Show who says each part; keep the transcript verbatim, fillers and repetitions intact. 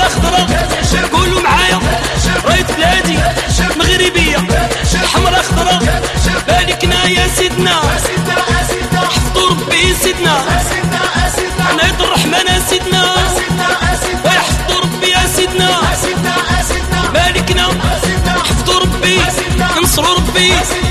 Speaker 1: خضرا قولوا معايا راية بلادي مغربية حمرا خضرا باركنا يا سيدنا حفظوا ربي سيدنا عناية الرحمن يا سيدنا ويحفظوا ربي يا سيدنا باركنا حفظوا ربي انصروا ربي